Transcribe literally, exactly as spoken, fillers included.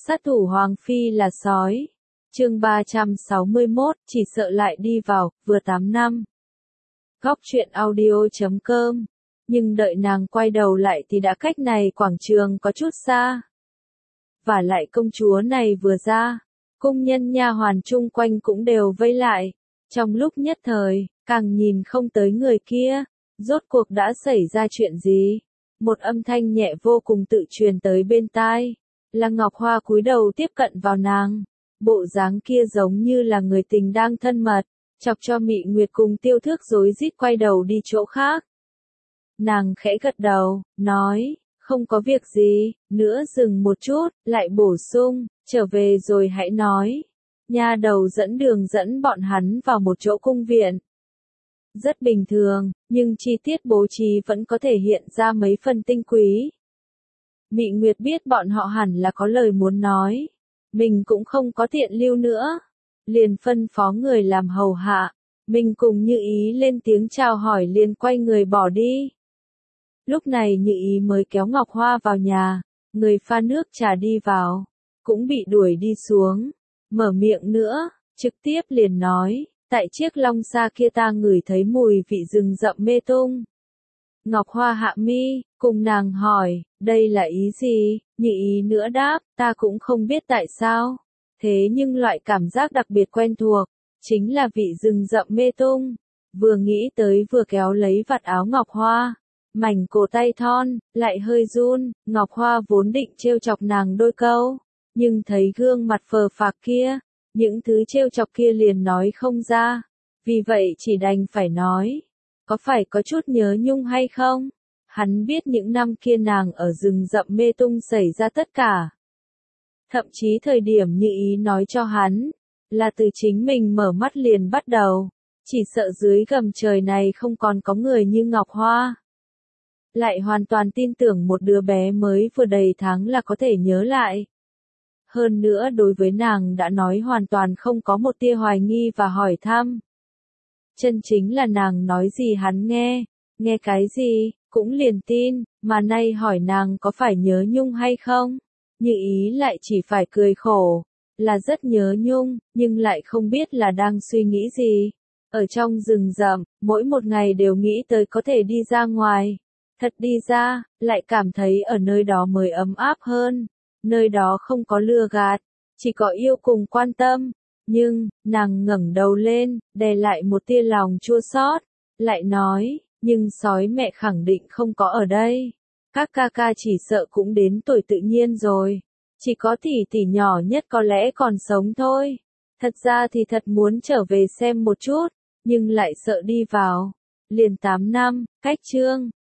Sát thủ Hoàng Phi là sói. Chương ba trăm sáu mươi mốt, chỉ sợ lại đi vào, vừa tám năm. Góc truyện audio chấm com. Nhưng đợi nàng quay đầu lại thì đã cách này quảng trường có chút xa. Và lại công chúa này vừa ra, cung nhân nha hoàn chung quanh cũng đều vây lại. Trong lúc nhất thời, càng nhìn không tới người kia, rốt cuộc đã xảy ra chuyện gì? Một âm thanh nhẹ vô cùng tự truyền tới bên tai. Là Ngọc Hoa cúi đầu tiếp cận vào nàng. Bộ dáng kia giống như là người tình đang thân mật, chọc cho Mị Nguyệt cùng Tiêu Thước rối rít quay đầu đi chỗ khác. Nàng khẽ gật đầu, nói, không có việc gì, nữa dừng một chút, lại bổ sung, trở về rồi hãy nói. Nha đầu dẫn đường dẫn bọn hắn vào một chỗ cung viện. Rất bình thường, nhưng chi tiết bố trí vẫn có thể hiện ra mấy phần tinh quý. Mị Nguyệt biết bọn họ hẳn là có lời muốn nói. Mình cũng không có tiện lưu nữa. Liền phân phó người làm hầu hạ. Mình cùng Như Ý lên tiếng chào hỏi liền quay người bỏ đi. Lúc này Như Ý mới kéo Ngọc Hoa vào nhà. Người pha nước trà đi vào. Cũng bị đuổi đi xuống. Mở miệng nữa, trực tiếp liền nói. Tại chiếc long xa kia ta ngửi thấy mùi vị rừng rậm mê tung. Ngọc Hoa hạ mi, cùng nàng hỏi, đây là ý gì? Như Ý nữa đáp, ta cũng không biết tại sao. Thế nhưng loại cảm giác đặc biệt quen thuộc, chính là vị rừng rậm mê tung. Vừa nghĩ tới vừa kéo lấy vạt áo Ngọc Hoa. Mảnh cổ tay thon, lại hơi run, Ngọc Hoa vốn định trêu chọc nàng đôi câu. Nhưng thấy gương mặt phờ phạc kia, những thứ trêu chọc kia liền nói không ra. Vì vậy chỉ đành phải nói. Có phải có chút nhớ nhung hay không? Hắn biết những năm kia nàng ở rừng rậm mê tung xảy ra tất cả. Thậm chí thời điểm Như Ý nói cho hắn, là từ chính mình mở mắt liền bắt đầu. Chỉ sợ dưới gầm trời này không còn có người như Ngọc Hoa. Lại hoàn toàn tin tưởng một đứa bé mới vừa đầy tháng là có thể nhớ lại. Hơn nữa đối với nàng đã nói hoàn toàn không có một tia hoài nghi và hỏi thăm. Chân chính là nàng nói gì hắn nghe, nghe cái gì, cũng liền tin, mà nay hỏi nàng có phải nhớ nhung hay không. Như Ý lại chỉ phải cười khổ, là rất nhớ nhung, nhưng lại không biết là đang suy nghĩ gì. Ở trong rừng rậm, mỗi một ngày đều nghĩ tới có thể đi ra ngoài. Thật đi ra, lại cảm thấy ở nơi đó mới ấm áp hơn. Nơi đó không có lừa gạt, chỉ có yêu cùng quan tâm. Nhưng, nàng ngẩng đầu lên, đè lại một tia lòng chua xót, lại nói, nhưng sói mẹ khẳng định không có ở đây. Các ca ca chỉ sợ cũng đến tuổi tự nhiên rồi. Chỉ có tỷ tỷ nhỏ nhất có lẽ còn sống thôi. Thật ra thì thật muốn trở về xem một chút, nhưng lại sợ đi vào. Liền tám năm, cách chương.